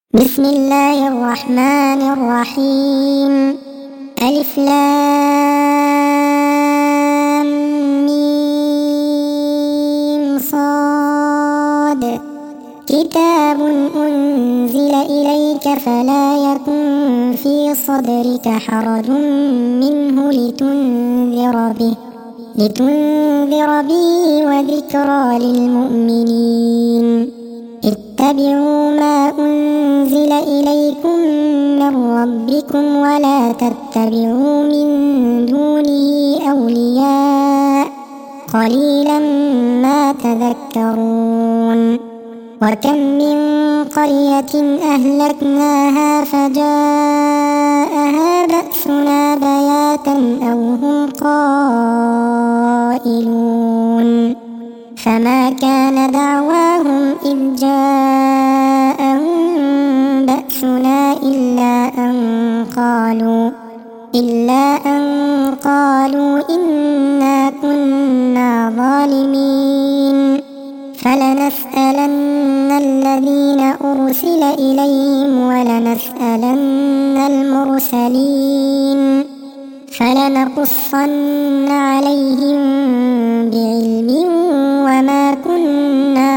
بسم الله الرحمن الرحيم. ألف لام ميم صاد. كتاب أنزل إليك فلا يكن في صدرك حرج منه لتنذر به وذكرى للمؤمنين. اتبعوا ما أنزل إليكم من ربكم ولا تتبعوا من دونه أولياء قليلا ما تذكرون. وكم من قرية أهلكناها فجاءها بأسنا بياتا أو هم قائلون. فما كان دعواهم إذ جاءهم بأسنا إلا أن قالوا إنا كنا ظالمين. فلنسألن الذين أرسل إليهم ولنسألن المرسلين. فلنقصن عليهم بعلم وما كنا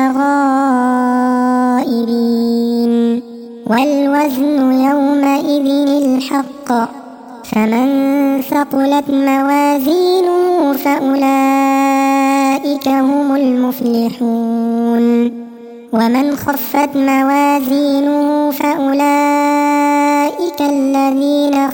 غائبين. والوزن يومئذ الحق. فمن ثقلت موازينه فأولئك هم المفلحون. ومن خفت موازينه فأولئك الذين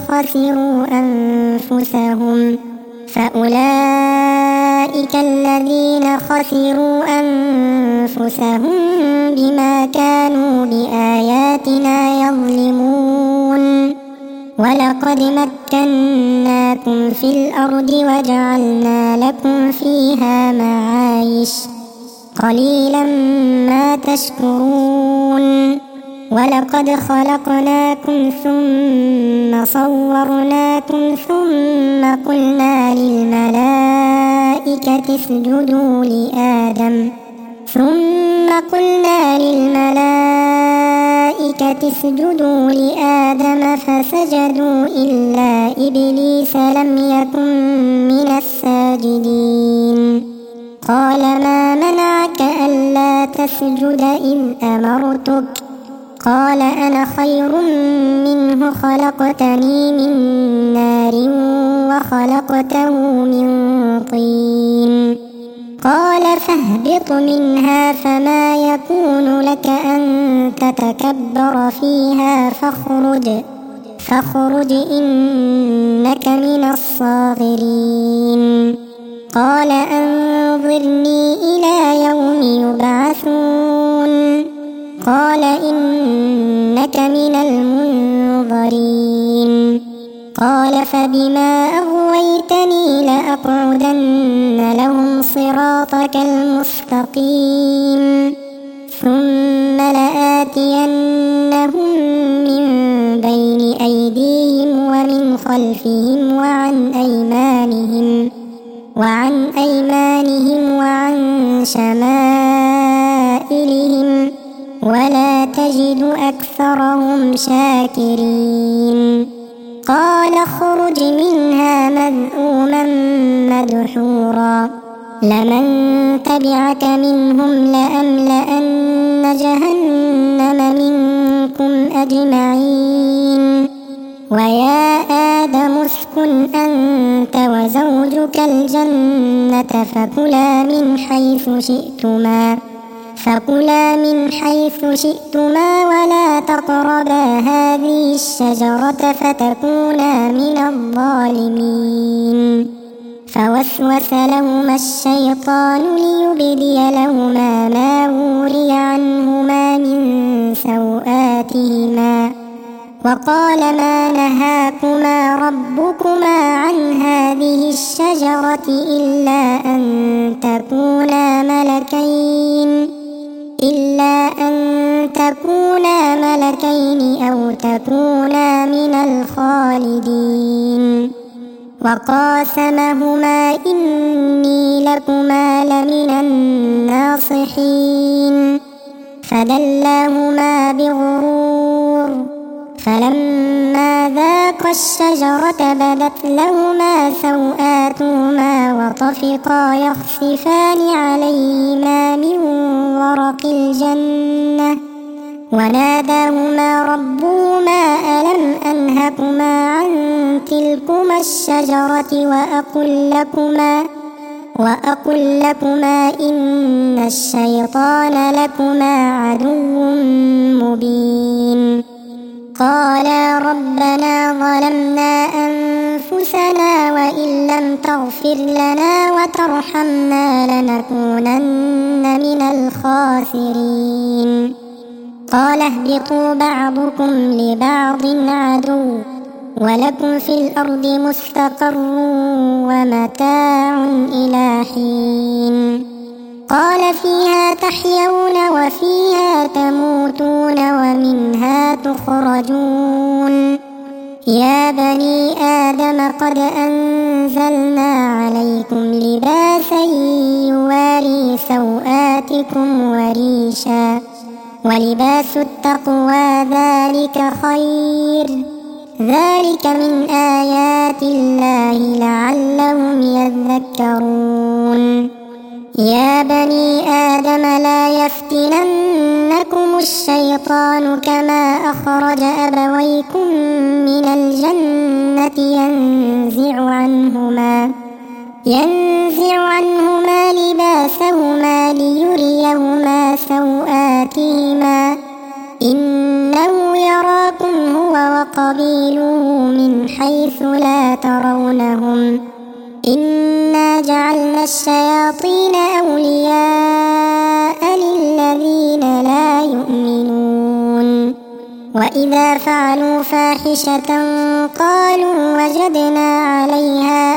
خسروا أنفسهم بما كانوا بآياتنا يظلمون. ولقد مكناكم في الأرض وجعلنا لكم فيها معايش قليلا ما تشكرون. ولقد خلقناكم ثم صورناكم ثم قلنا للملائكة اسجدوا لآدم فسجدوا إلا إبليس لم يكن من الساجدين. قال ما منعك ألا تسجد إذ أمرتك؟ قال أنا خير منه خلقتني من نار وخلقته من طين. قال فاهبط منها فما يكون لك أن تتكبر فيها فاخرج إنك من الصاغرين. قال أنظرني إلى يوم يبعثون. قال إنك من المنظرين. قال فبما أغويتني لأقعدن لهم صراطك المستقيم ثم لآتينهم من بين أيديهم ومن خلفهم وعن أيمانهم وعن شمائلهم ولا تجد أكثرهم شاكرين. قال اخرج منها مذءوما مدحورا لمن تبعك منهم لأملأن جهنم منكم أجمعين. ويا آدم اسكن أنت وزوجك الجنة فكلا من حيث شئتما ولا تقربا هذه الشجرة فتكونا من الظالمين. فوسوس لهما الشيطان ليبدي لهما ما وري عنهما من سوآتهما وقال ما نهاكما ربكما عن هذه الشجرة إلا أن تكونا ملكين أو تكونا من الخالدين. وقاسمهما إني لكما لمن الناصحين. فدلاهما بغرور ذاقا الشجرة بدت لهما سوآتهما وطفقا يخصفان عليهما من ورق الجنة وناداهما ربهما ألم أنهكما عن تلكما الشجرة وأقل لكما إن الشيطان لكما عدو مبين قالا ربنا ظلمنا أنفسنا وإن لم تغفر لنا وترحمنا لنكونن من الخاسرين قال اهبطوا بعضكم لبعض عدو ولكم في الأرض مستقر ومتاع إلى حين قال فيها تحيون وفيها تموتون ومنها تخرجون يا بني آدم قد أنزلنا عليكم لباسا يواري سوآتكم وريشا ولباس التقوى ذلك خير ذلك من آيات الله لعلهم يذكرون يا بني آدم لا يفتننكم الشيطان كما أخرج أبويكم من الجنة ينزع عنهما لباسهما ليريهما سوآتهما إنه يراكم هو وقبيله من حيث لا ترونهم إنا جعلنا الشياطين أولياء للذين لا يؤمنون وإذا فعلوا فاحشة قالوا وجدنا عليها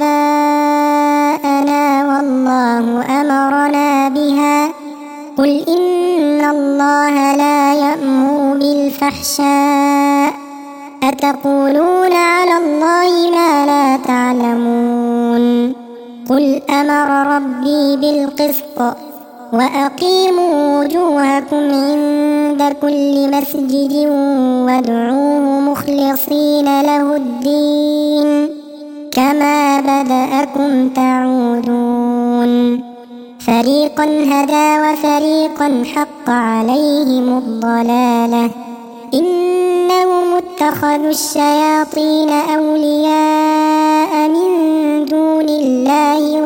آباءنا والله أمرنا بها قل إن الله لا يأمر بالفحشاء أتقولون على الله ما لا تعلمون قل أمر ربي بالقسط وأقيموا وجوهكم عند كل مسجد وادعوه مخلصين له الدين كما بدأكم تعودون فريقا هدى وفريقا حق عليهم الضلالة إنهم اتخذوا الشياطين أولياء من دون الله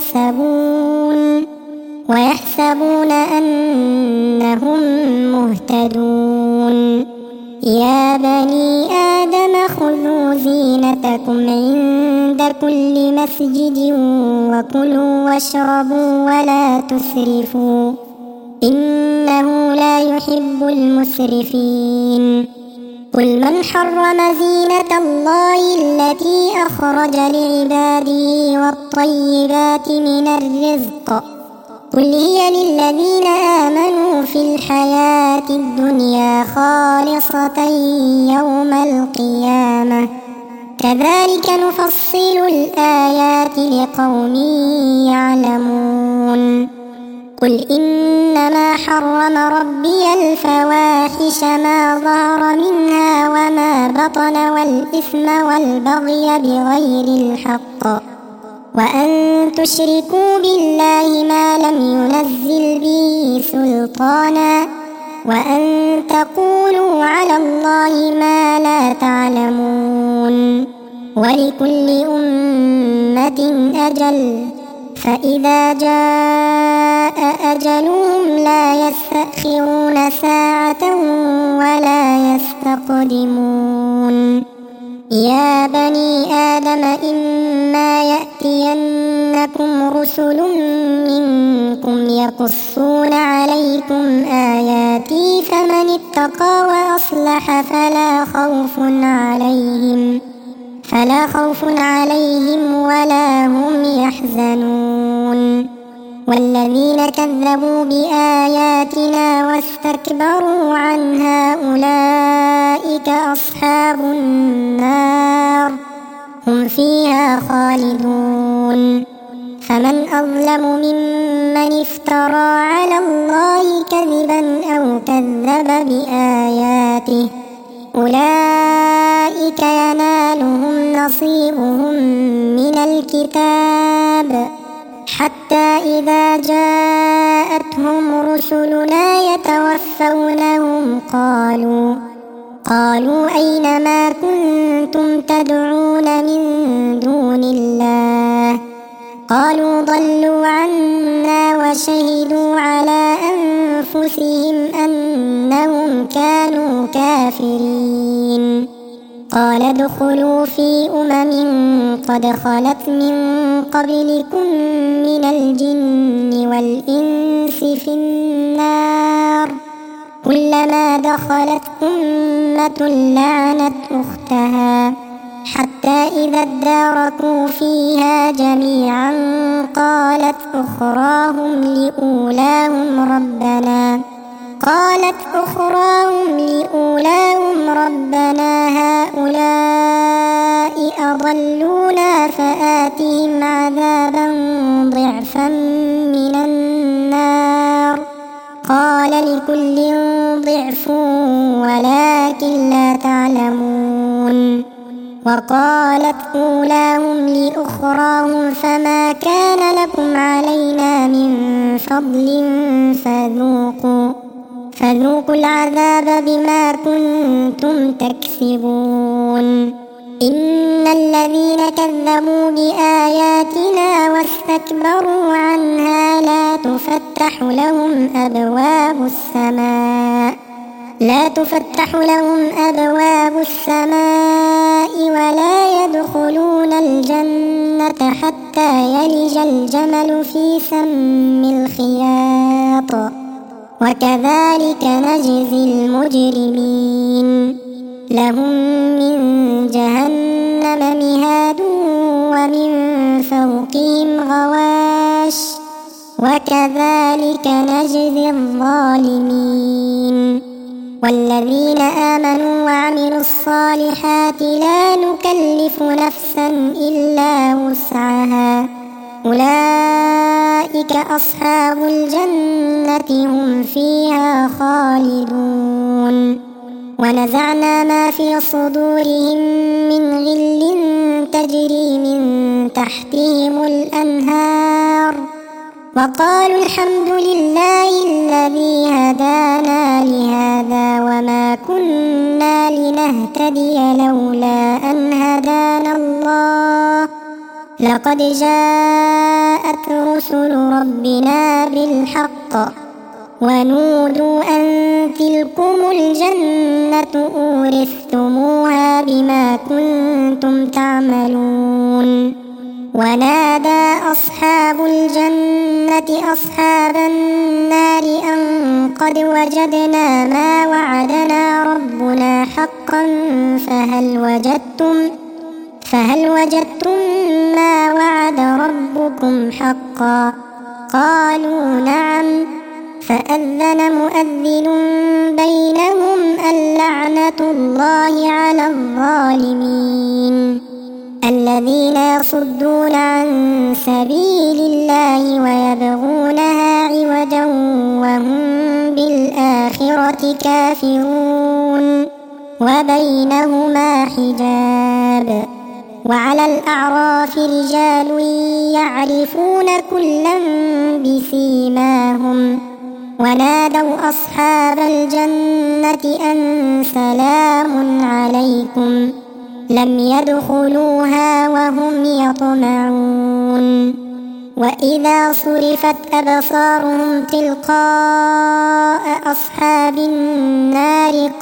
ويحسبون أنهم مهتدون يا بني آدم خذوا زينتكم عند كل مسجد وكلوا واشربوا ولا تسرفوا إنه لا يحب المسرفين قل من حرم زينة الله التي أخرج لعباده والطيبات من الرزق قل هي للذين آمنوا في الحياة الدنيا خالصة يوم القيامة كذلك نفصل الآيات لقوم يعلمون قل إنما حرم ربي الفواحش ما ظهر منها وما بطن والإثم والبغي بغير الحق وأن تشركوا بالله ما لم ينزل به سلطانا وأن تقولوا على الله ما لا تعلمون ولكل أمة أجل فإذا جاء أجلهم لا يستأخرون ساعة ولا يستقدمون يا بني آدم إما يأتينكم رسل منكم يقصون عليكم آياتي فمن اتقى وأصلح فلا خوف عليهم ولا هم يحزنون والذين كذبوا بآياتنا واستكبروا عنها أولئك أصحاب النار هم فيها خالدون فمن أظلم ممن افترى على الله كذبا أو كذب بآياته أولئك ينالون نصيبهم من الكتاب حتى إذا جاءتهم رسلنا يتوفونهم قالوا أين ما كنتم تدعون من دون الله قالوا ضلوا عنا وشهدوا على أنفسهم أنهم كانوا كافرين قال ادخلوا في قد خلت من قبلكم من الجن والإنس في النار كلما دخلت أمة لعنت أختها حتى إذا اداركوا فيها جميعا قالت أخراهم لأولاهم ربنا هؤلاء أضلونا فآتهم عذابا ضعفا من النار قال لكل ضعف ولكن لا تعلمون وقالت أولاهم لأخراهم فما كان لكم علينا من فضل فذوقوا العذاب بما كنتم تكسبون إن الذين كذبوا بآياتنا واستكبروا عنها لا تفتح لهم أبواب السماء ولا يدخلون الجنة حتى يلج الجمل في سم الخياط وكذلك نجزي المجرمين لهم من جهنم مهاد ومن فوقهم غواش وكذلك نجزي الظالمين والذين آمنوا وعملوا الصالحات لا نكلف نفسا إلا وسعها أولئك أصحاب الجنة هم فيها خالدون ونزعنا ما في صدورهم من غل تجري من تحتهم الأنهار وقالوا الحمد لله الذي هدانا لهذا وما كنا لنهتدي لولا أن هدانا الله لقد جاءت رسل ربنا بالحق ونودوا أن تلكم الجنة أورثتموها بما كنتم تعملون ونادى أصحاب الجنة أصحاب النار أن قد وجدنا ما وعدنا ربنا حقا فهل وجدتم ما وعد ربكم حقا قالوا نعم فأذن مؤذن بينهم اللعنة الله على الظالمين الذين يصدون عن سبيل الله ويبغونها عوجا وهم بالآخرة كافرون وبينهما حجاب وعلى الأعراف رجال يعرفون كلا بسيماهم ونادوا أصحاب الجنة أن سلام عليكم لم يدخلوها وهم يطمعون وإذا صرفت أبصارهم تلقاء أصحاب النار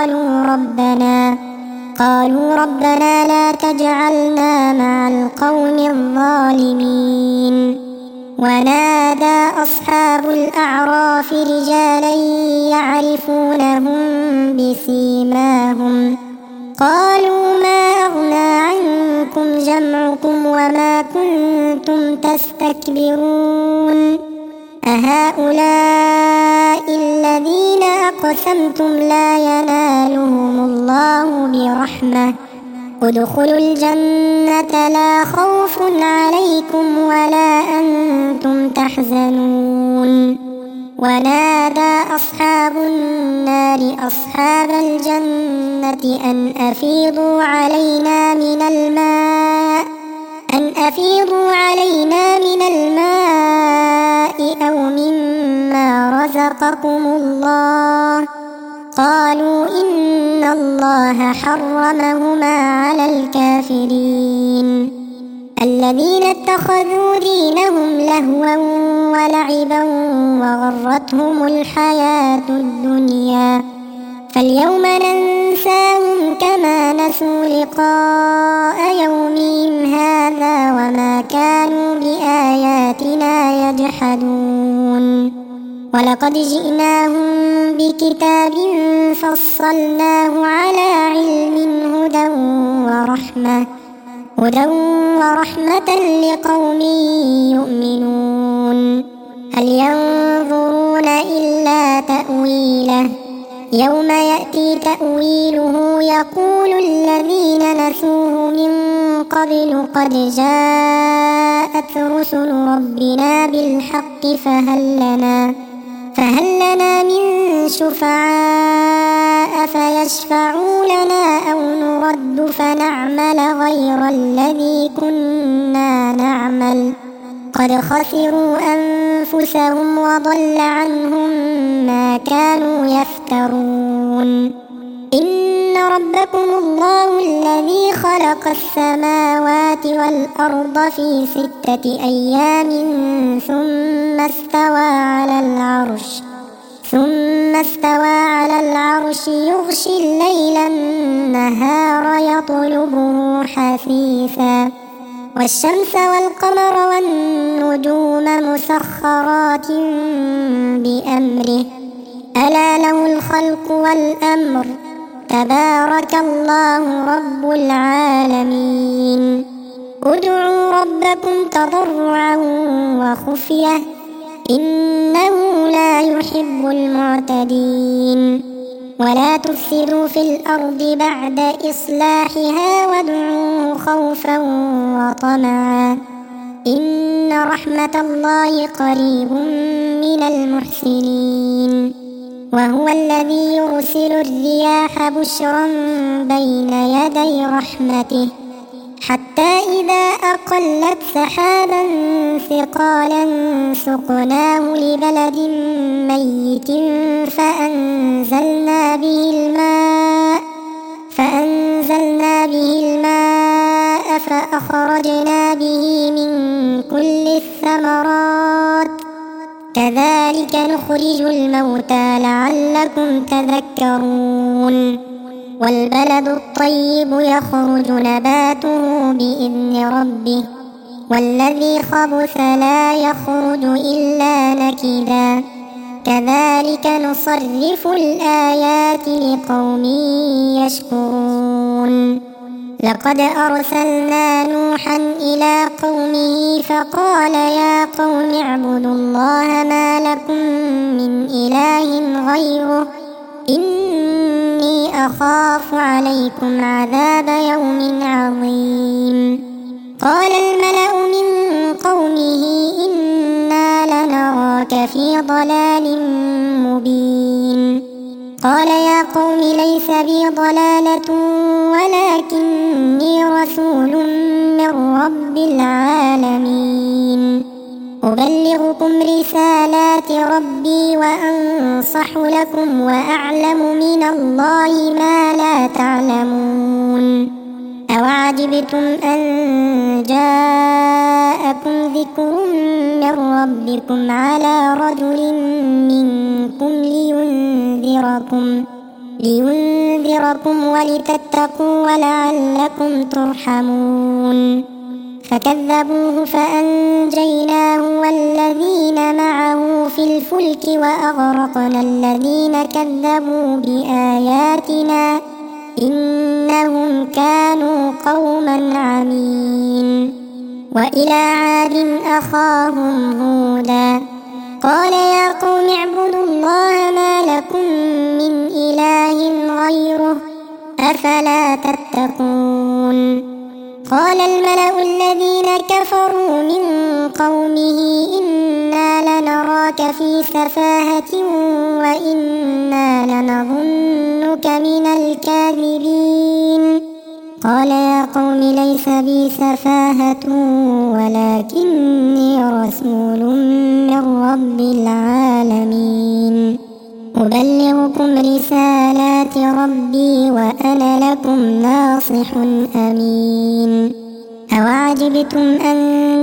قالوا ربنا لا تجعلنا مع القوم الظالمين ونادى أصحاب الأعراف رجالا يعرفونهم بسيماهم قالوا ما أغنى عنكم جمعكم وما كنتم تستكبرون أهؤلاء الذين أقسمتم لا ينالهم الله برحمة ادخلوا الجنة لا خوف عليكم ولا أنتم تحزنون ونادى أصحاب النار أصحاب الجنة المدينة أن أفيضوا علينا من الماء أو مما رزقكم الله. قالوا إن الله حرمهما على الكافرين. الذين اتخذوا دينهم لهوا ولعبا وغرتهم الحياة الدنيا فاليوم ننساهم كما نسوا لقاء يومهم هذا وما كانوا بآياتنا يجحدون. ولقد جئناهم بكتاب فصلناه على علم هدى ورحمة لقوم يؤمنون. هل ينظرون إلا تأويله يوم يأتي تأويله يقول الذين نسوه من قبل قد جاءت رسل ربنا بالحق فهل لنا من شفعاء فيشفعوا لنا أو نرد فنعمل غير الذي كنا نعمل قد خسروا أنفسهم وضل عنهم ما كانوا يفترون. إن ربكم الله الذي خلق السماوات والأرض في 6 أيام ثم استوى على العرش يغشي الليل النهار يطلبه حثيثا والشمس والقمر والنجوم مسخرات بأمره ألا له الخلق والأمر تبارك الله رب العالمين. ادعوا ربكم تضرعا وخفية إنه لا يحب المعتدين. ولا تفسدوا في الأرض بعد إصلاحها وادعوه خوفا وطمعا إن رحمة الله قريب من المحسنين. وهو الذي يرسل الرياح بشرا بين يدي رحمته حتى إذا أقلت سحابا ثقالا سقناه لبلد ميت فأنزلنا به الماء فأخرجنا به من كل الثمرات كذلك نخرج الموتى لعلكم تذكرون. والبلد الطيب يخرج نباته بإذن ربه والذي خبث لا يخرج إلا نكدا كذلك نصرف الآيات لقوم يشكرون. لقد أرسلنا نوحا إلى قومه فقال يا قوم اعبدوا الله ما لكم من إله غيره إني أخاف عليكم عذاب يوم عظيم. قال الملأ من قومه إنا لنراك في ضلال مبين. قال يا قوم ليس بي ضلالة ولكني رسول من رب العالمين أبلغكم رسالات ربي وأنصح لكم وأعلم من الله ما لا تعلمون. أوعجبتم أن جاءكم ذكر من ربكم على رجل منكم لينذركم ولتتقوا ولعلكم ترحمون. فكذبوه فأنجيناه والذين معه في الفلك وأغرقنا الذين كذبوا بآياتنا إنهم كانوا قوما عمين. وإلى عاد أخاهم هودا قال يا قوم اعبدوا الله ما لكم من إله غيره أفلا تتقون. قال الملأ الذين كفروا من قومه إنا لنراك في سفاهة وإنا لنظنك من الكاذبين قال يا قوم ليس بي سفاهة ولكني رسول من رب العالمين أبلغكم رسالات ربي وأنا لكم ناصح أمين أوعجبتم أن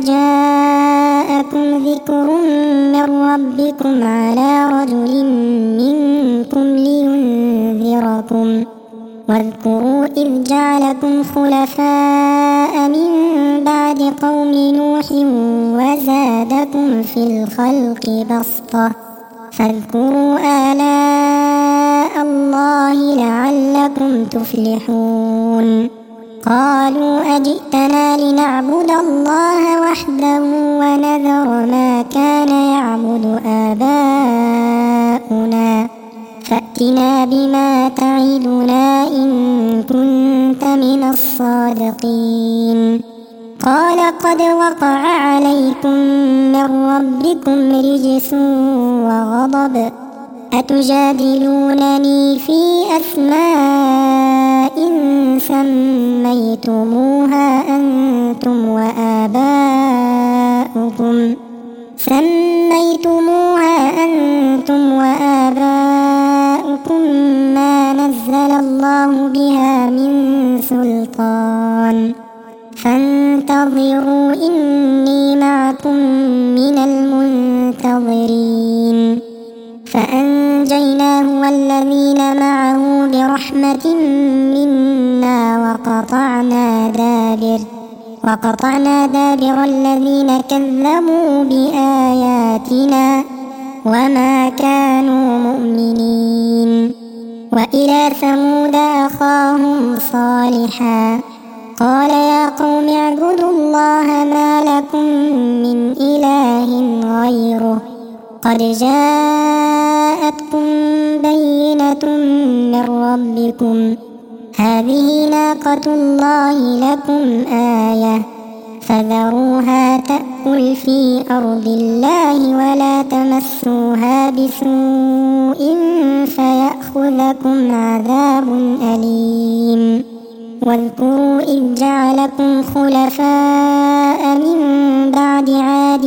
جاءكم ذكر من ربكم على رجل منكم لينذركم واذكروا إذ جعلكم خلفاء من بعد قوم نوح وزادكم في الخلق بسطة فاذكروا آلاء الله لعلكم تفلحون قالوا أجئتنا لنعبد الله وحده ونذر ما كان يعبد آباؤنا فأتنا بما تعدنا إن كنت من الصادقين قال قد وقع عليكم من ربكم رجس وغضب أتجادلونني في أسماء سميتموها أنتم وآباؤكم ما نزل الله بها من سلطان فانتظروا إني معكم من المنتظرين فأنجيناه والذين معه برحمة منا وقطعنا دابر الذين كذبوا بآياتنا وما كانوا مؤمنين وإلى ثمود أخاهم صالحا قال يا قوم اعبدوا الله ما لكم من إله غيره قد جاءتكم بينة من ربكم هذه ناقة الله لكم آية فذروها تأكل في أرض الله ولا تمسوها بسوء فيأخذكم عذاب أليم واذكروا إذ جعلكم خلفاء من بعد عاد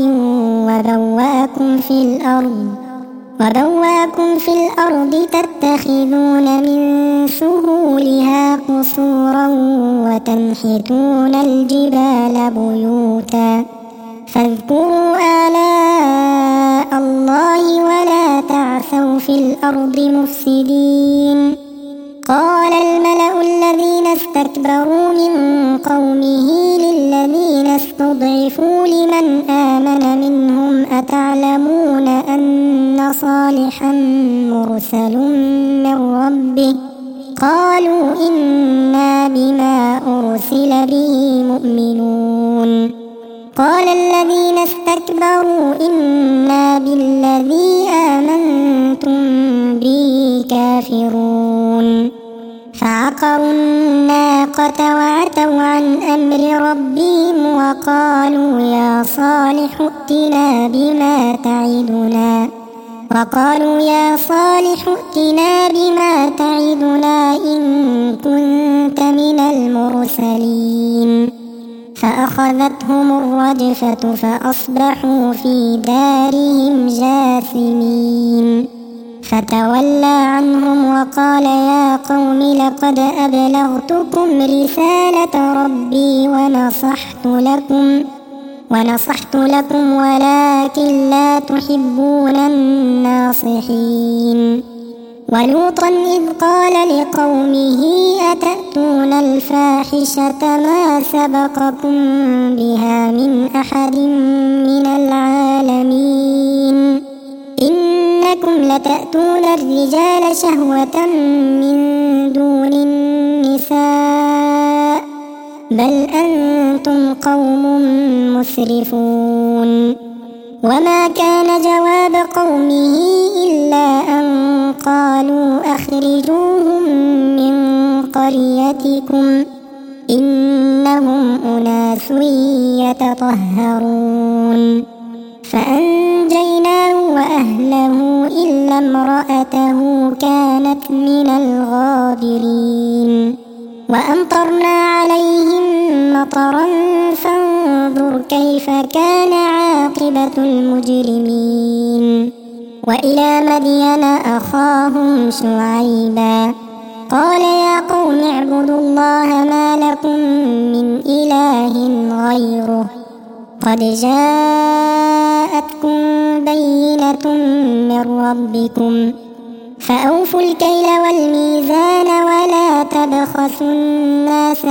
وبوأكم في الأرض تتخذون من سهولها قصورا وتنحتون الجبال بيوتا فاذكروا آلاء الله ولا تعثوا في الأرض مفسدين قال الملأ الذين استكبروا من قومه للذين استضعفوا لمن آمن منهم أتعلمون أن صالحا مرسل من ربه قالوا إنا بما أرسل به مؤمنون قال الذين استكبروا إنا بالذي آمنتم به كافرون فعقروا الناقة وعتوا عن أمر ربهم وقالوا يا صالح ائتنا بما تعدنا إن كنت من المرسلين فأخذتهم الرجفة فأصبحوا في دارهم جاثمين فتولى عنهم وقال يا قوم لقد أبلغتكم رسالة ربي ونصحت لكم ولكن لا تحبون الناصحين ولوطا إذ قال لقومه أتأتون الفاحشة ما سبقكم بها من أحد من العالمين إنكم لتأتون الرجال شهوة من دون النساء بل أنتم قوم مسرفون وما كان جواب قومه إلا أن قالوا أخرجوهم من قريتكم إنهم أناس يتطهرون فأنجيناه وأهله إلا امرأته كانت من الغابرين وأمطرنا عليهم مطرا فانظر كيف كان عاقبة المجرمين وإلى مدين أخاهم شعيبا قال يا قوم اعبدوا الله ما لكم من إله غيره قد جاءتكم بينة من ربكم فأوفوا الكيل والميزان ولا تبخسوا الناس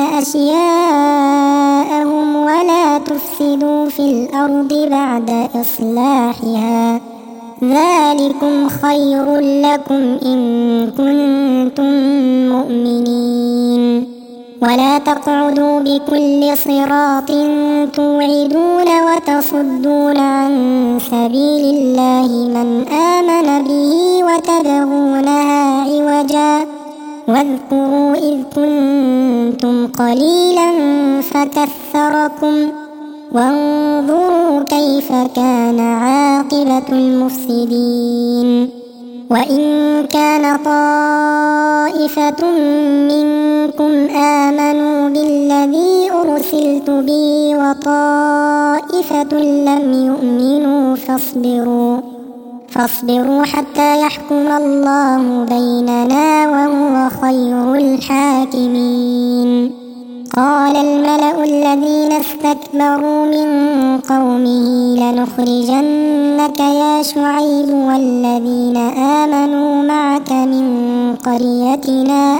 أشياءهم ولا تفسدوا في الأرض بعد إصلاحها ذلكم خير لكم إن كنتم مؤمنين ولا تقعدوا بكل صراط توعدون وتصدون عن سبيل الله من آمن به وتبغونها عوجا واذكروا إذ كنتم قليلا فكثركم وانظروا كيف كان عاقبة المفسدين وإن كان طائفة منكم آمنوا بالذي أرسلت به وطائفة لم يؤمنوا فاصبروا حتى يحكم الله بيننا وهو خير الحاكمين قال الملأ الذين استكبروا من قومه لنخرجنك يا شعيب والذين آمنوا معك من قريتنا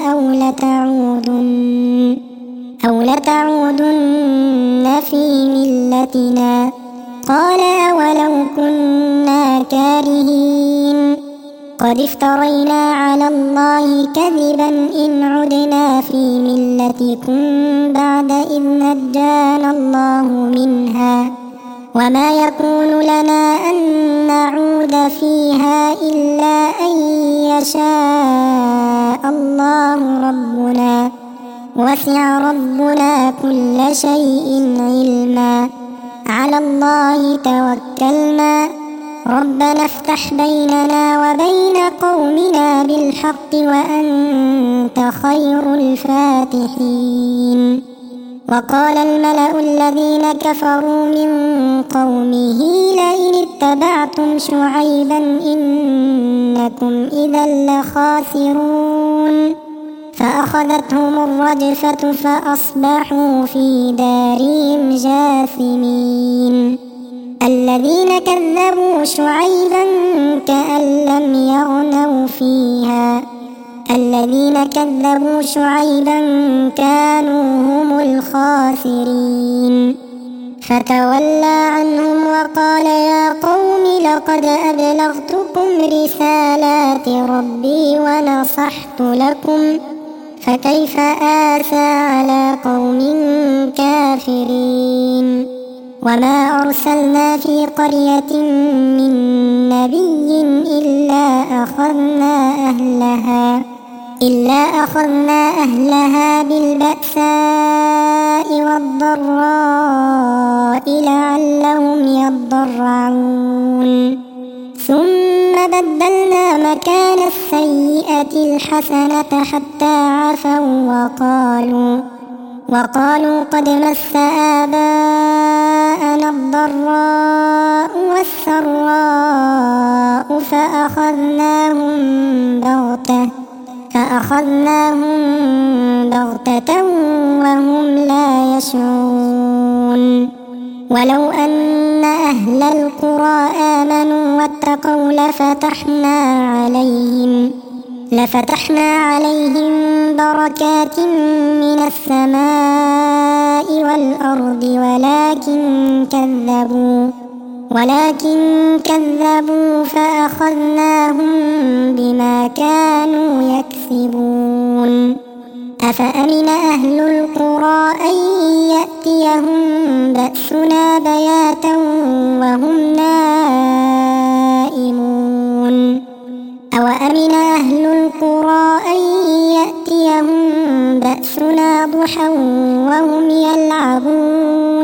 أو لتعودن في ملتنا قال أولو كنا كارهين قد افترينا على الله كذبا إن عدنا في ملتكم بعد إذ نجانا الله منها وما يكون لنا أن نعود فيها إلا أن يشاء الله ربنا وسع ربنا كل شيء علما على الله توكلنا ربنا افتح بيننا وبين قومنا بالحق وأنت خير الفاتحين وقال الملأ الذين كفروا من قومه لئن اتبعتم شعيبا إنكم إذا لخاسرون فأخذتهم الرجفة فأصبحوا في دارهم جاثمين الذين كذبوا شعيبا كأن لم يغنوا فيها الذين كذبوا شعيبا كانوا هم الخاسرين فتولى عنهم وقال يا قوم لقد أبلغتكم رسالات ربي ونصحت لكم فكيف آسى على قوم كافرين وما أرسلنا في قرية من نبي إلا أخذنا أهلها بالبأساء والضراء لعلهم يضرعون ثم بدلنا مكان السيئة الحسنة حتى عفوا وقالوا قد مس آباءنا الضراء والسراء فأخذناهم بغتة وهم لا يشعرون ولو أن أهل القرى آمنوا واتقوا لفتحنا عليهم بركات من السماء والأرض ولكن كذبوا فأخذناهم بما كانوا يكسبون أفأمن أهل القرى أن يأتيهم بأسنا بياتا وهم نائمون أوأمن أهل القرى أن يأتيهم بأسنا ضحى وهم يلعبون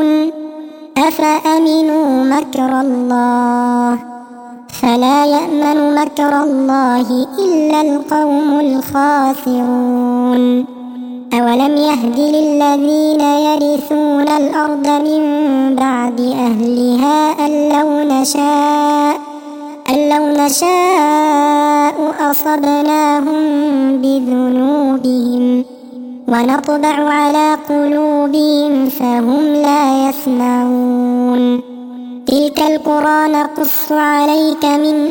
أفأمنوا مكر الله فلا يأمن مكر الله إلا القوم الخاسرون أولم يهد للذين يرثون الأرض من بعد أهلها أن لو نشاء أصبناهم بذنوبهم ونطبع على قلوبهم فهم لا يسمعون تلك القرى نقص عليك من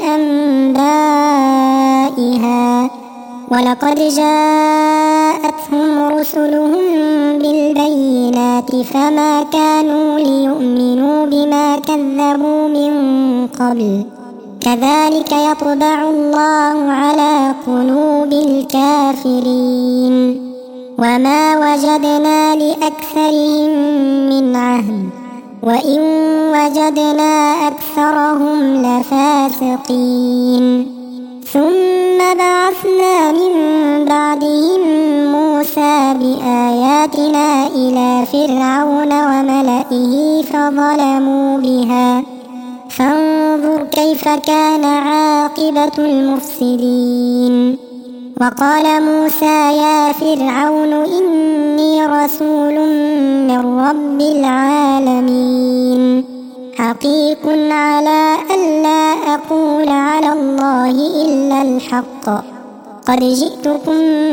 أنبائها ولقد جاءتهم رسلهم بالبينات فما كانوا ليؤمنوا بما كذبوا من قبل كذلك يطبع الله على قلوب الكافرين وما وجدنا لأكثرهم من عهد وإن وجدنا أكثرهم لفاسقين ثم بعثنا من بعدهم موسى بآياتنا إلى فرعون وملئه فظلموا بها فانظر كيف كان عاقبة المفسدين وقال موسى يا فرعون إني رسول من رب العالمين حقيق على ألا أقول على الله إلا الحق قد جئتكم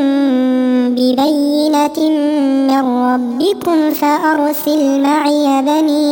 ببينة من ربكم فأرسل معي بني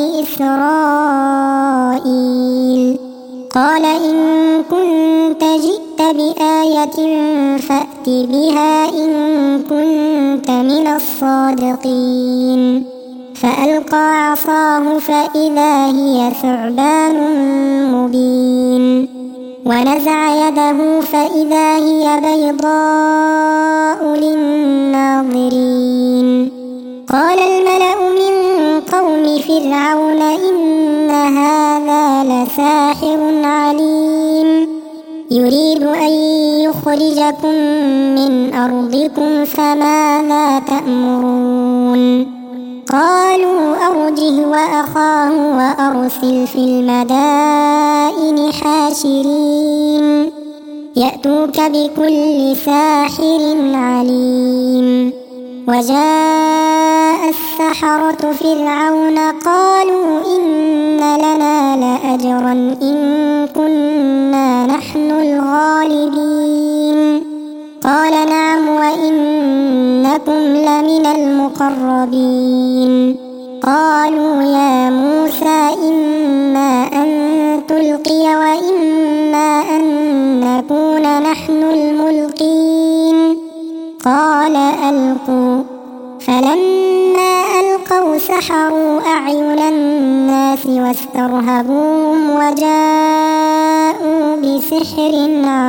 إسرائيل قال إن كنت جئت بآية فأت بها إن كنت من الصادقين فألقى عصاه فإذا هي ثعبان مبين ونزع يده فإذا هي بيضاء للناظرين قال الملأ من قوم فرعون إن هذا لساحر عليم يريد أن يخرجكم من أرضكم فماذا تأمرون قالوا أرجه وأخاه وأرسل في المدائن حاشرين يأتوك بكل ساحر عليم وجاء السحرة فرعون قالوا إن لنا لأجرا إن كنا نحن الغالبين قال نعم وإنكم لمن المقربين قالوا يا موسى إما أن تلقي وإما أن نكون نحن الملقين قال ألقوا فلما ألقوا سحروا أعين الناس واسترهبوهم وجاءوا بسحر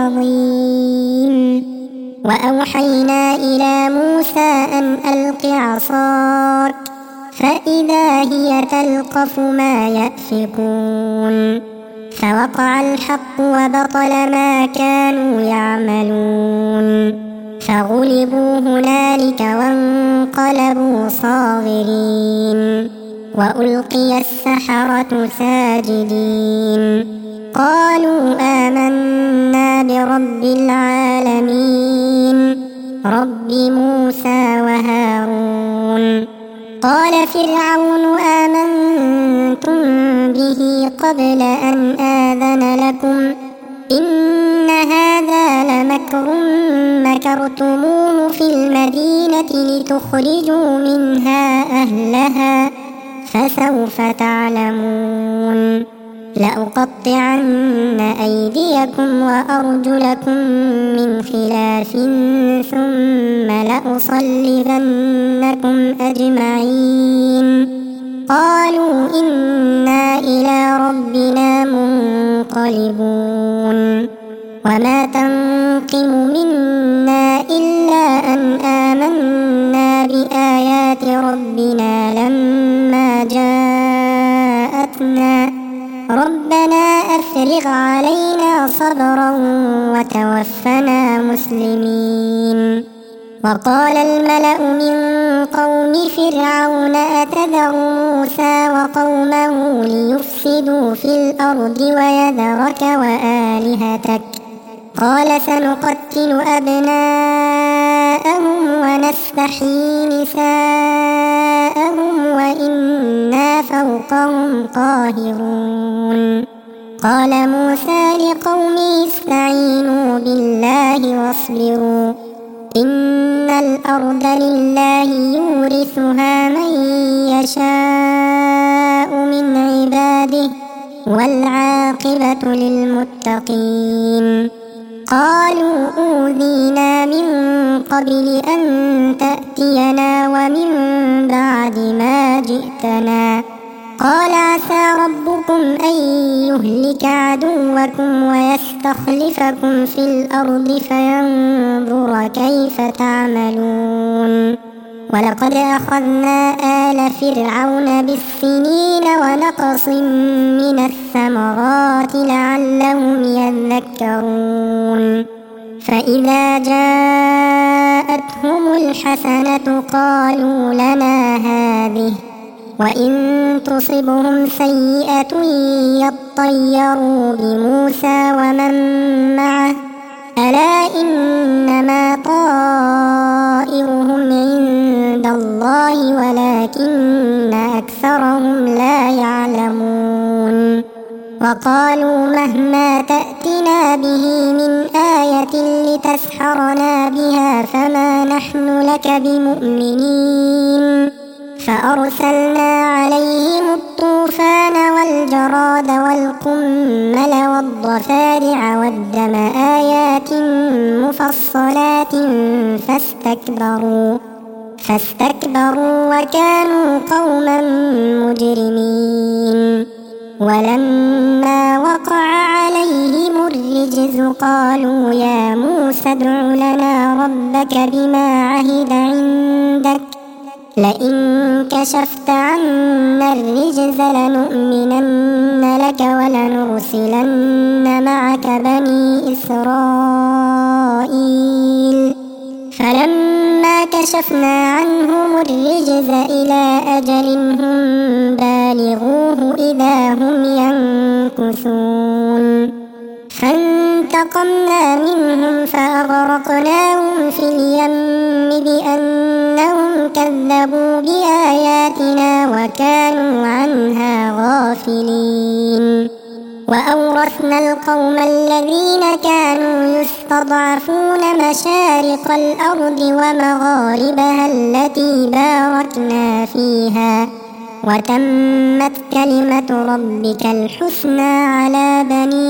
عظيم وأوحينا إلى موسى أن ألق عصاك فإذا هي تلقف ما يأفكون فوقع الحق وبطل ما كانوا يعملون فغلبوا هنالك وانقلبوا صاغرين وألقي السحرة ساجدين قالوا آمنا برب العالمين رب موسى وهارون قال فرعون آمنتم به قبل أن آذن لكم إن هذا لمكر مكرتموه في المدينة لتخرجوا منها أهلها فسوف تعلمون لأقطعن أيديكم وأرجلكم من خلاف ثم لأصلبنكم أجمعين قالوا إنا إلى ربنا منقلبون وما تنقم منا إلا أن آمنا بآيات ربنا لما جاءتنا ربنا أفرغ علينا صبرا وتوفنا مسلمين وقال الملأ من قوم فرعون أتذر موسى وقومه ليفسدوا في الأرض ويذرك وآلهتك قال سنقتل أبناءهم ونستحيي نساءهم وإنا فوقهم قاهرون قال موسى لقومه استعينوا بالله واصبروا إن الأرض لله يورثها من يشاء من عباده والعاقبة للمتقين قالوا أوذينا من قبل أن تأتينا ومن بعد ما جئتنا قال عسى ربكم أن يهلك عدوكم ويستخلفكم في الأرض فينظر كيف تعملون ولقد أخذنا آل فرعون بالسنين ونقص من الثمرات لعلهم يذكرون فإذا جاءتهم الحسنة قالوا لنا هذه وإن تصبهم سيئة يطيروا بموسى ومن معه ألا إنما طائرهم عند الله ولكن أكثرهم لا يعلمون وقالوا مهما تأتنا به من آية لتسحرنا بها فما نحن لك بمؤمنين فأرسلنا عليهم الطوفان والجراد والقمل والضفادع والدم آيات مفصلات فاستكبروا وكانوا قوما مجرمين ولما وقع عليهم الرجز قالوا يا موسى ادع لنا ربك بما عهد عندك لئن كشفت عنا الرجز لنؤمنن لك ولنرسلن معك بني إسرائيل فلما كشفنا عنهم الرجز إلى أجل هم بالغوه إذا هم ينكثون فانتقمنا منهم فأغرقناهم في اليم بأنهم كذبوا بآياتنا وكانوا عنها غافلين وأورثنا القوم الذين كانوا يستضعفون مشارق الأرض ومغاربها التي باركنا فيها وتمت كلمة ربك الحسنى على بني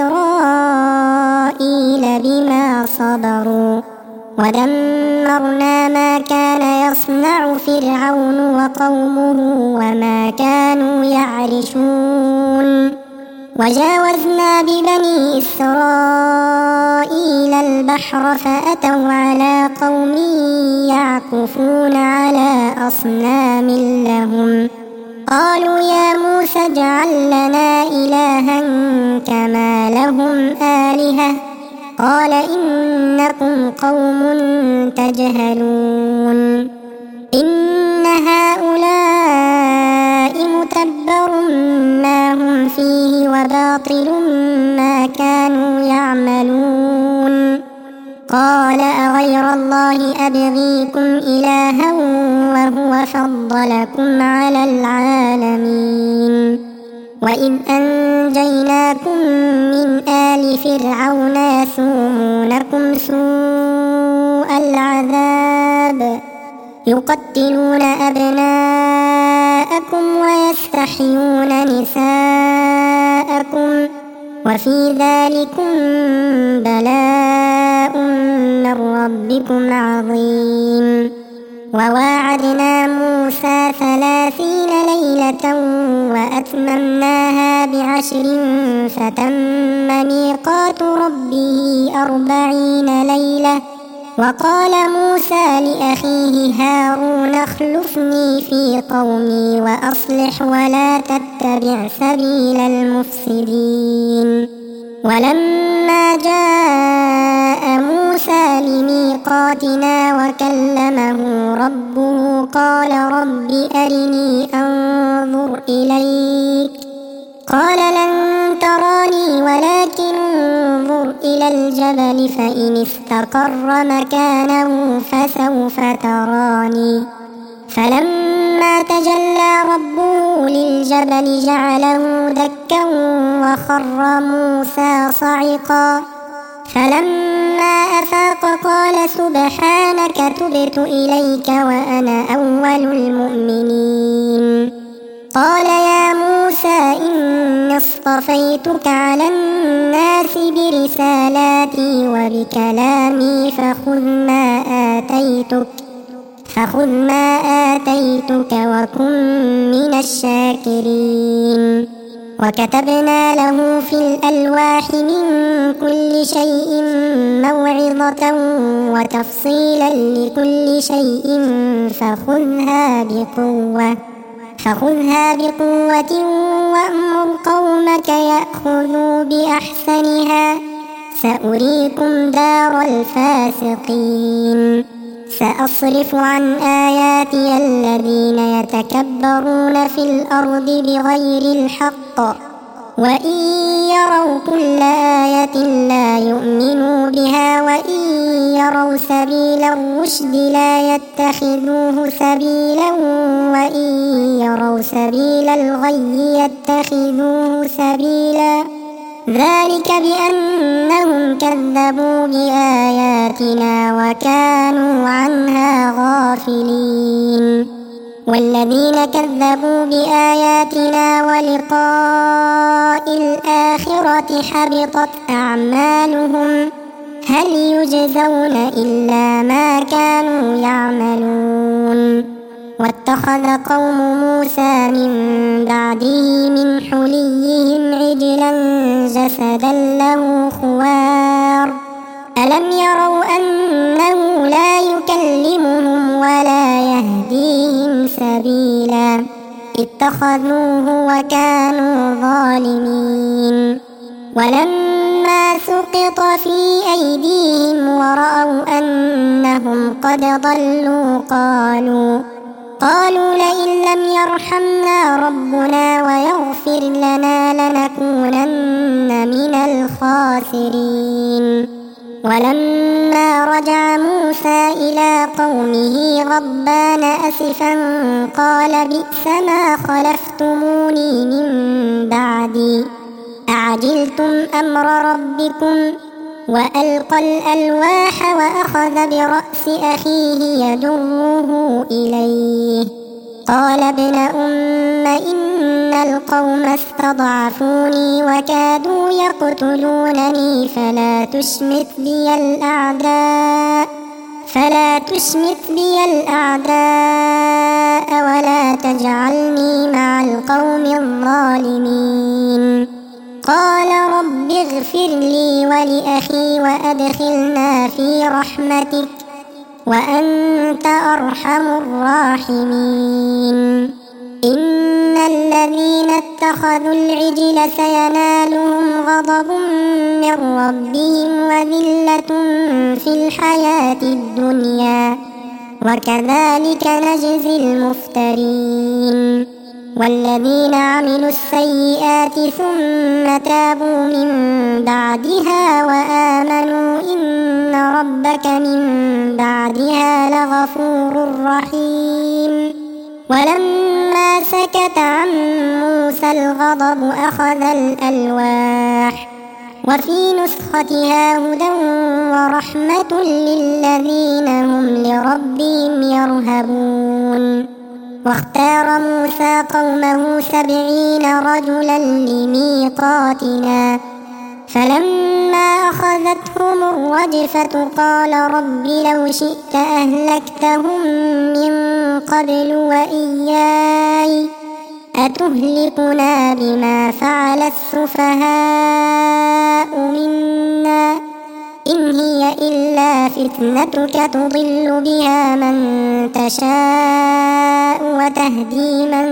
إسرائيل بما صبروا ودمرنا ما كان يصنع فرعون وقومه وما كانوا يعرشون وجاوزنا ببني إسرائيل البحر فأتوا على قوم يعكفون على أصنام لهم قالوا يا موسى اجعل لنا إلها كما لهم آلهة قال إنكم قوم تجهلون إن هؤلاء متبر ما هم فيه وباطل ما كانوا يعملون قال أغير الله أبغيكم إلها وهو فضلكم على العالمين وإذ أنجيناكم من آل فرعون يسومونكم سوء العذاب يقتلون أبناءكم ويستحيون نساءكم وفي ذلكم بلاء من ربكم عظيم وواعدنا موسى 30 ليلة وأتممناها ب10 فتم ميقات ربه 40 ليلة وقال موسى لأخيه هارون اخلفني في قومي وأصلح ولا تتبع سبيل المفسدين ولما جاء موسى لميقاتنا وكلمه ربه قال رب أرني أنظر إليك قال لن تراني ولكن انظر إلى الجبل فإن استقر مكانه فسوف تراني فلما تجلى ربه للجبل جعله دكا وخر موسى صعقا فلما أفاق قال سبحانك تبت إليك وأنا أول المؤمنين قال يا موسى إني اصطفيتك على الناس برسالاتي وبكلامي فخذ ما آتيتك وكن من الشاكرين وكتبنا له في الألواح من كل شيء موعظة وتفصيلا لكل شيء فخذها بقوة وأمر قومك يأخذوا بأحسنها سأريكم دار الفاسقين سأصرف عن آياتي الذين يتكبرون في الأرض بغير الحق وإن يروا كل آية لا يؤمنوا بها وإن يروا سبيل الرشد لا يتخذوه سبيلا وإن يروا سبيل الغي يتخذوه سبيلا ذلك بأنهم كذبوا بآياتنا وكانوا عنها غافلين والذين كذبوا بآياتنا ولقاء الآخرة حبطت أعمالهم هل يجزون إلا ما كانوا يعملون واتخذ قوم موسى من بعده من حليهم عجلا جسدا له خوار ألم يروا أنه لا يكلمهم ولا يهديهم سبيلا اتخذوه وكانوا ظالمين ولما سقط في أيديهم ورأوا أنهم قد ضلوا قالوا لئن لم يرحمنا ربنا ويغفر لنا لنكونن من الخاسرين ولما رجع موسى إلى قومه غضبان أسفا قال بئس ما خلفتموني من بعدي أعجلتم أمر ربكم وألقى الألواح وأخذ برأس أخيه يجره إليه قال ابن إن القوم استضعفوني وكادوا يقتلونني فلا تشمت بي الأعداء ولا تجعلني مع القوم الظالمين قال رب اغفر لي ولأخي وأدخلنا في رحمتك وأنت أرحم الراحمين إن الذين اتخذوا العجل سينالهم غضب من ربهم وذلة في الحياة الدنيا وكذلك نجزي المفترين والذين عملوا السيئات ثم تابوا من بعدها وآمنوا إن ربك من بعدها لغفور رحيم ولما سكت عن موسى الغضب أخذ الألواح وفي نسختها هدى ورحمة للذين هم لربهم يرهبون واختار موسى قومه 70 رجلا لميقاتنا فلما أخذتهم الرجفة قال رب لو شئت أهلكتهم من قبل وإياي أتهلكنا بما فعل السفهاء منا إن هي إلا فتنتك تضل بها من تشاء وتهدي من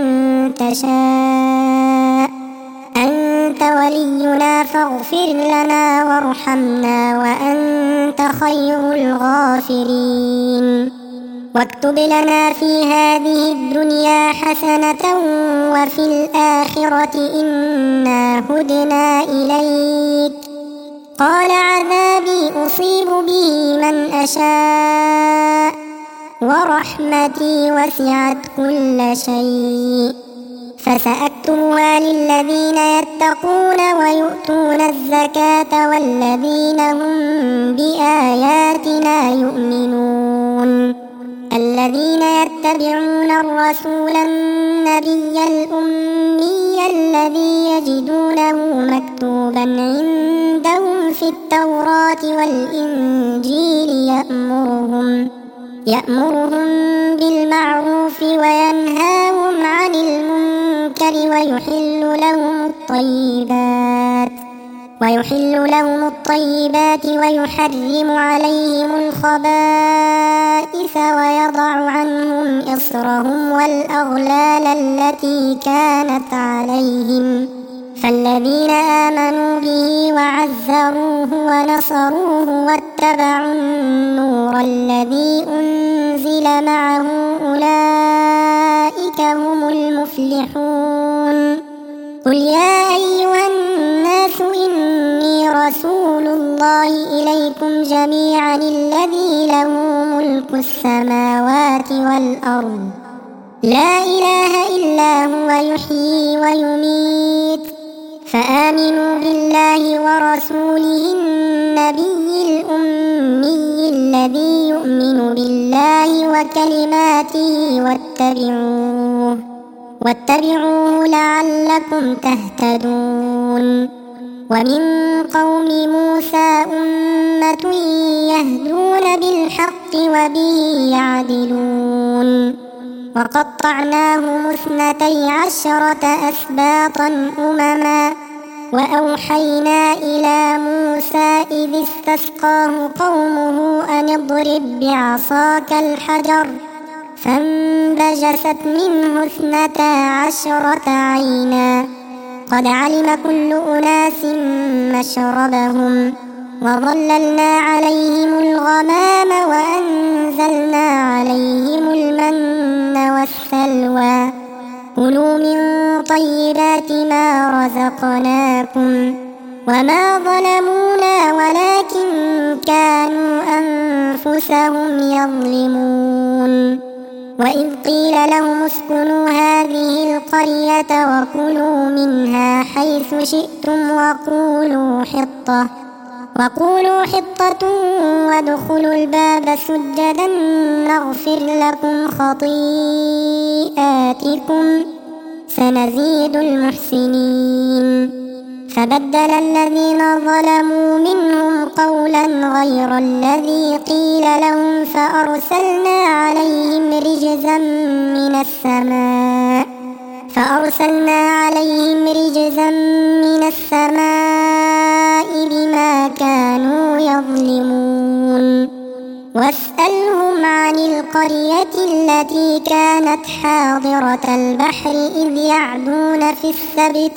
تشاء أنت ولينا فاغفر لنا وارحمنا وأنت خير الغافرين واكتب لنا في هذه الدنيا حسنة وفي الآخرة إنا هدنا إليك. قال عذابي أصيب به من أشاء ورحمتي وسعت كل شيء فسأكتبها للذين يتقون ويؤتون الزكاة والذين هم بآياتنا يؤمنون. الذين يتبعون الرسول النبي الأمي الذي يجدونه مكتوبا عندهم في التوراة والإنجيل يأمرهم بالمعروف وينهاهم عن المنكر ويحل لهم الطيبات ويحرم عليهم الخبائث ويضع عنهم إصرهم والأغلال التي كانت عليهم. فالذين آمنوا به وعزروه ونصروه واتبعوا النور الذي أنزل معه أولئك هم المفلحون. قل يا أيها الناس إني رسول الله إليكم جميعا الذي له ملك السماوات والأرض لا إله إلا هو يحيي ويميت. فآمنوا بالله ورسوله النبي الأمي الذي يؤمن بالله وكلماته واتبعوه لعلكم تهتدون. ومن قوم موسى أمة يهدون بالحق وبه يعدلون. وقطعناهم 12 أسباطا أمما وأوحينا إلى موسى إذ استسقاه قومه أن اضرب بعصاك الحجر فانبجست منه 12 عينا قد علم كل أناس مشربهم وظللنا عليهم الغمام وأنزلنا عليهم المن والسلوى كلوا من طيبات ما رزقناكم وما ظلمونا ولكن كانوا أنفسهم يظلمون. وإذ قيل لهم اسكنوا هذه القرية وكلوا منها حيث شئتم وقولوا حطة وادخلوا الباب سجدا نغفر لكم خطيئاتكم سنزيد المحسنين. فبدل الذين ظلموا منهم قولا غير الذي قيل لهم فأرسلنا عليهم رجزا من السماء بما كانوا يظلمون. واسألهم عن القرية التي كانت حاضرة البحر إذ يعدون في السبت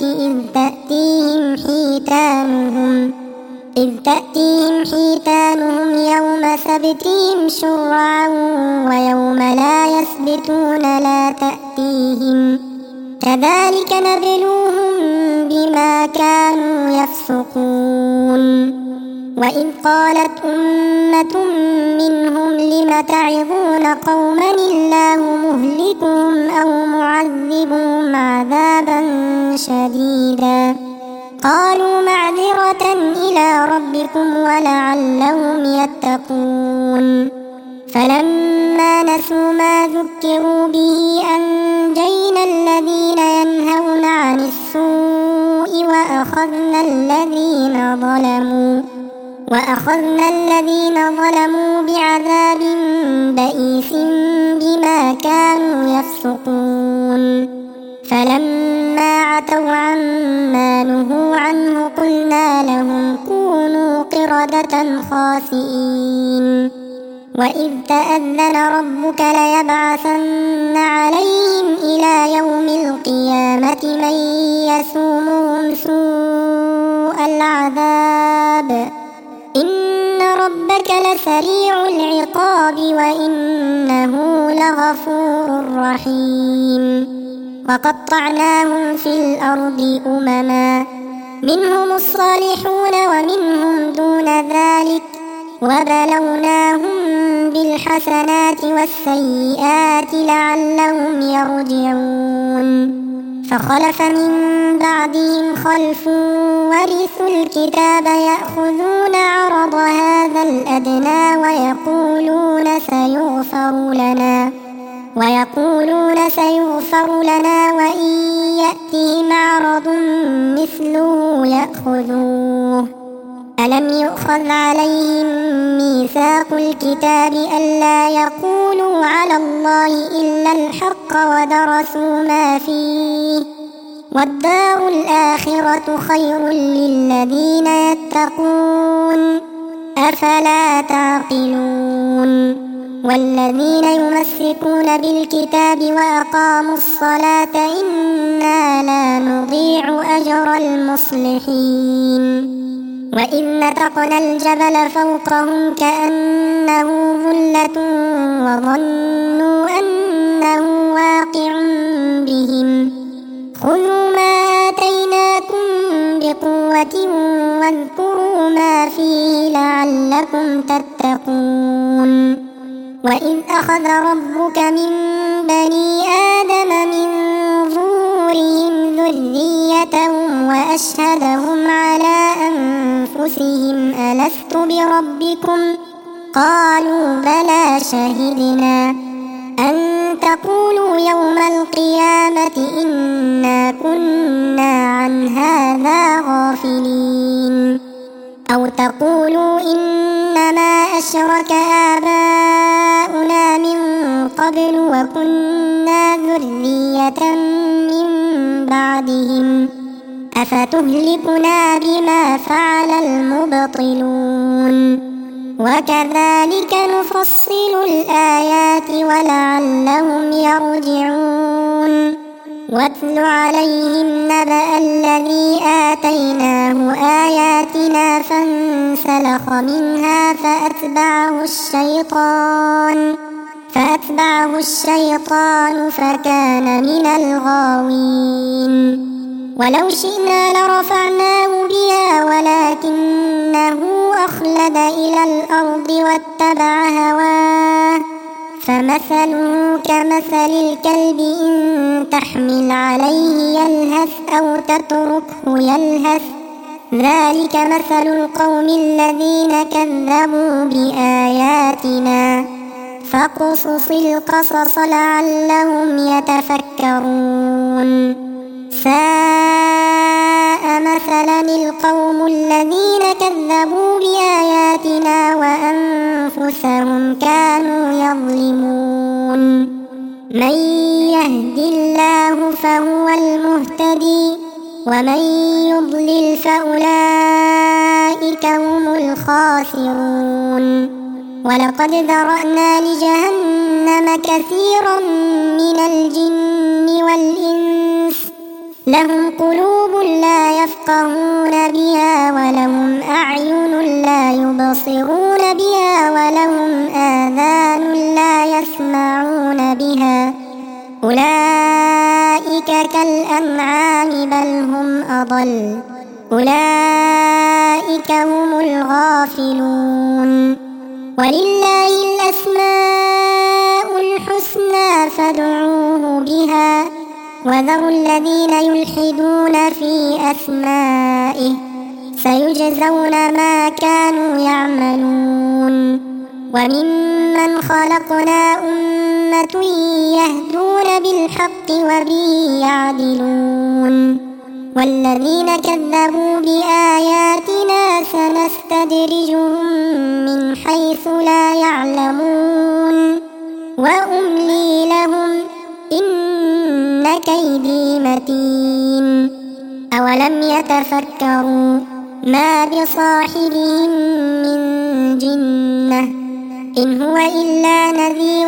إذ تأتيهم حيتانهم يوم سبتهم شرعا ويوم لا يسبتون لا تأتيهم كذلك نبلوهم بما كانوا يفسقون. وإذ قالت أمة منهم لم تعظون قوما الله مهلكهم أو معذبهم عذابا شديدا قالوا معذرة إلى ربكم ولعلهم يتقون. فلما نسوا ما ذكروا به أنجينا الذين ينهون عن السوء وأخذنا الذين ظلموا بعذاب بئيس بما كانوا يفسقون. فلما عتوا عما نهوا عنه قلنا لهم كونوا قردة خاسئين. وإذ تأذن ربك ليبعثن عليهم إلى يوم القيامة من يسومهم سوء العذاب إن ربك لسريع العقاب العقاب وإنه لغفور رحيم وقطعناهم في الأرض أمما منهم الصالحون ومنهم دون ذلك وبلوناهم بالحسنات والسيئات لعلهم يرجعون فخلف من بعدهم خلف ورثوا الكتاب يأخذون عرض هذا الأدنى ويقولون سيغفر لنا وإن يأتهم عرض مثله يأخذوه ألم يؤخذ عليهم ميثاق الكتاب ألا يقولوا على الله إلا الحق ودرسوا ما فيه والدار الآخرة خير للذين يتقون أفلا تعقلون والذين يمسكون بالكتاب وأقاموا الصلاة إنا لا نضيع أجر المصلحين وإذ نتقنا الجبل فوقهم كأنه ظلة وظنوا أنه واقع بهم خذوا ما آتيناكم بقوة واذكروا ما فيه لعلكم تتقون وإذ أخذ ربك من بني آدم من ظهورهم ذريتهم وأشهدهم على أنفسهم ألست بربكم قالوا بلى شهدنا أن تقولوا يوم القيامة إنا كنا عن هذا غافلين أو تقولوا إنما أشرك آباؤنا من قبل وكنا ذرية من بعدهم أفتهلكنا بما فعل المبطلون وكذلك نفصل الآيات ولعلهم يرجعون واتل عليهم نبأ الذي آتيناه آياتنا فانسلخ منها فأتبعه الشيطان فكان من الغاوين ولو شئنا لرفعناه بها ولكنه أخلد إلى الأرض واتبع هواه فمثله كمثل الكلب إن تحمل عليه يلهث أو تتركه يلهث ذلك مثل القوم الذين كذبوا بآياتنا فاقصص القصص لعلهم يتفكرون ساء مثلا القوم الذين كذبوا بآياتنا وأنفسهم كانوا يظلمون من يهد الله فهو المهتدي ومن يضلل فأولئك هم الخاسرون ولقد ذرأنا لجهنم كثيرا من الجن والإنس لهم قلوب لا يفقهون بها ولهم أعين لا يبصرون بها ولهم آذان لا يسمعون بها أولئك كالأنعام بل هم أضل أولئك هم الغافلون ولله الأسماء الحسنى فادعوه بها وذروا الذين يلحدون في أسمائه سيجزون ما كانوا يعملون وممن خلقنا أمة يهدون بالحق وبه يعدلون والذين كذبوا بآياتنا سنستدرجهم من حيث لا يعلمون وأملي لهم إن كيدي متين أولم يتفكروا ما بصاحبهم من جنة إن هو إلا نذير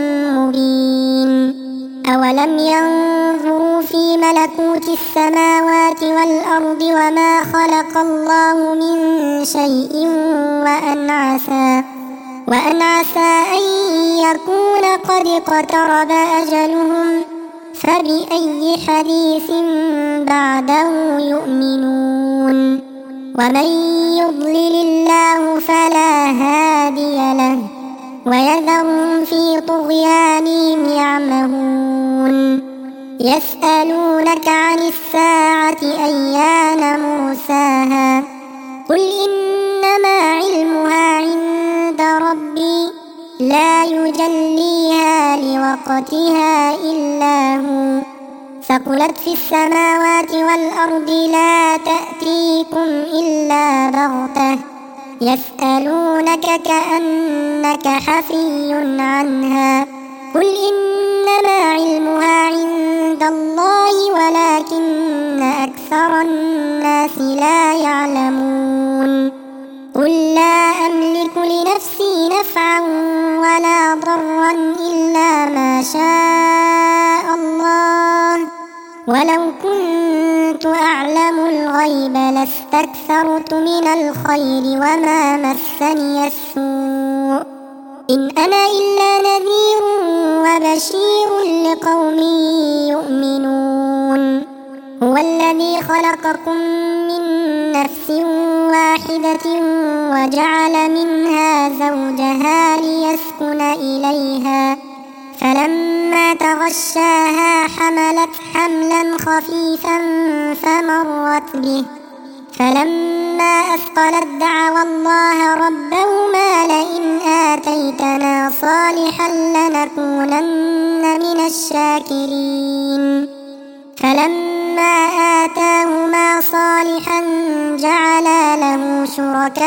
مبين أولم ينظروا في ملكوت السماوات والأرض وما خلق الله من شيء وأن عسى أن يكون قد اقترب أجلهم فبأي حديث بعده يؤمنون ومن يضلل الله فلا هادي له ويذرهم في طغيانهم يعمهون يسألونك عن الساعة أيان مرساها قل إنما علمها عند ربي لا يجليها لوقتها إلا هو ثقلت في السماوات والأرض لا تأتيكم إلا بغتة يسألونك كأنك حفي عنها قل إنما علمها عند الله ولكن أكثر الناس لا يعلمون قل لا أملك لنفسي نفعا ولا ضرا إلا ما شاء الله ولو كنت أعلم الغيب لاستكثرت من الخير وما مسني السوء إن أنا إلا نذير وبشير لقوم يؤمنون هو الذي خلقكم من نفس واحدة وجعل منها زوجها ليسكن إليها فلما تغشاها حملت حملا خفيفا فمرت به فلما أثقلت دعوا الله ربهما لئن آتيتنا صالحا لنكونن من الشاكرين فلما آتاهما صالحا جعلا له شركاء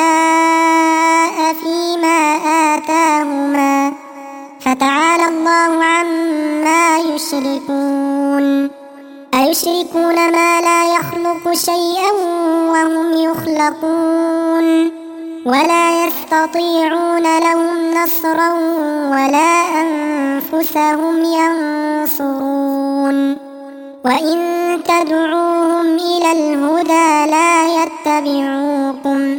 فيما آتاهما فتعالى الله عما يشركون أيشركون ما لا يخلق شيئا وهم يخلقون ولا يستطيعون لهم نصرا ولا أنفسهم ينصرون وإن تدعوهم إلى الهدى لا يتبعوكم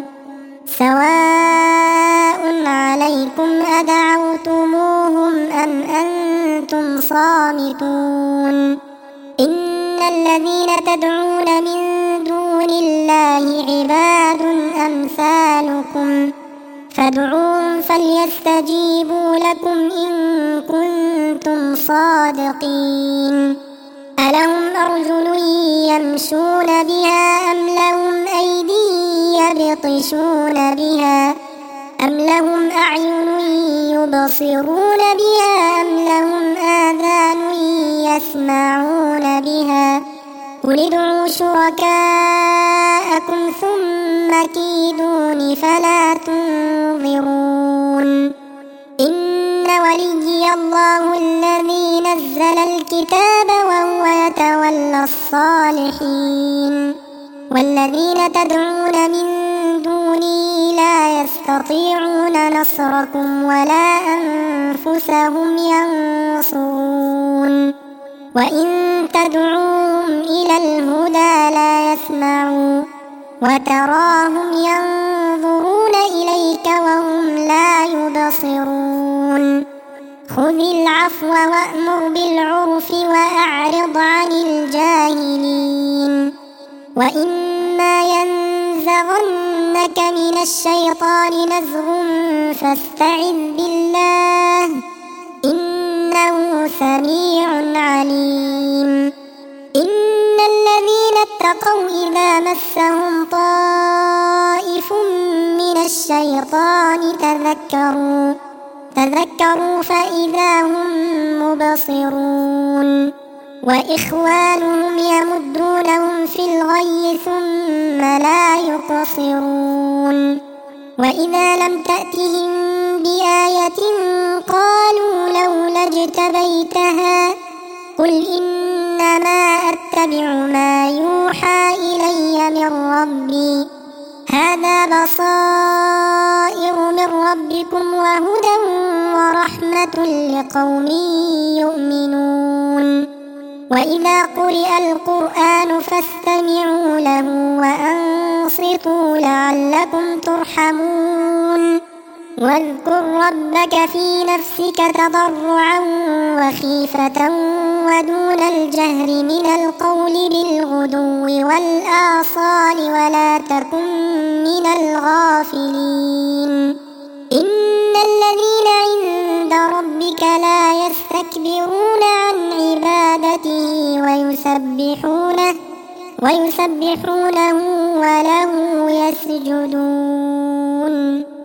سواء عليكم أدعوتموهم أم أنتم صامتون إن الذين تدعون من دون الله عباد أمثالكم فادعوهم فليستجيبوا لكم إن كنتم صادقين ألهم أرجل يمشون بها أم لهم أيدي يبطشون بها أم لهم أعين يبصرون بها أم لهم آذان يسمعون بها قل ادعوا شركاءكم ثم كيدون فلا تنظرون إن وليي الله الذي نزل الكتاب وهو يتولى الصالحين والذين تدعون من دونه لا يستطيعون نصركم ولا أنفسهم ينصرون وإن تدعوهم إلى الهدى لا يسمعوا وتراهم ينظرون إليك وهم لا يبصرون خذ العفو وأمر بالعرف وأعرض عن الجاهلين وإما ينزغنك من الشيطان نزغ فاستعذ بالله إنه سميع عليم إن الذين اتقوا إذا مسهم طائف من الشيطان تذكروا فإذا هم مبصرون وإخوانهم يمدونهم في الغي ثم لا يقصرون وإذا لم تأتهم بآية قالوا لولا اجتبيتها قل إنما أتبع ما يوحى إلي من ربي هذا بصائر من ربكم وهدى ورحمة لقوم يؤمنون وإذا قرئ القرآن فاستمعوا له وأنصتوا لعلكم ترحمون واذكر ربك في نفسك تضرعا وخيفة ودون الجهر من القول بالغدو والآصال ولا تكن من الغافلين إن الذين عند ربك لا يستكبرون عن عبادته ويسبحونه وله يسجدون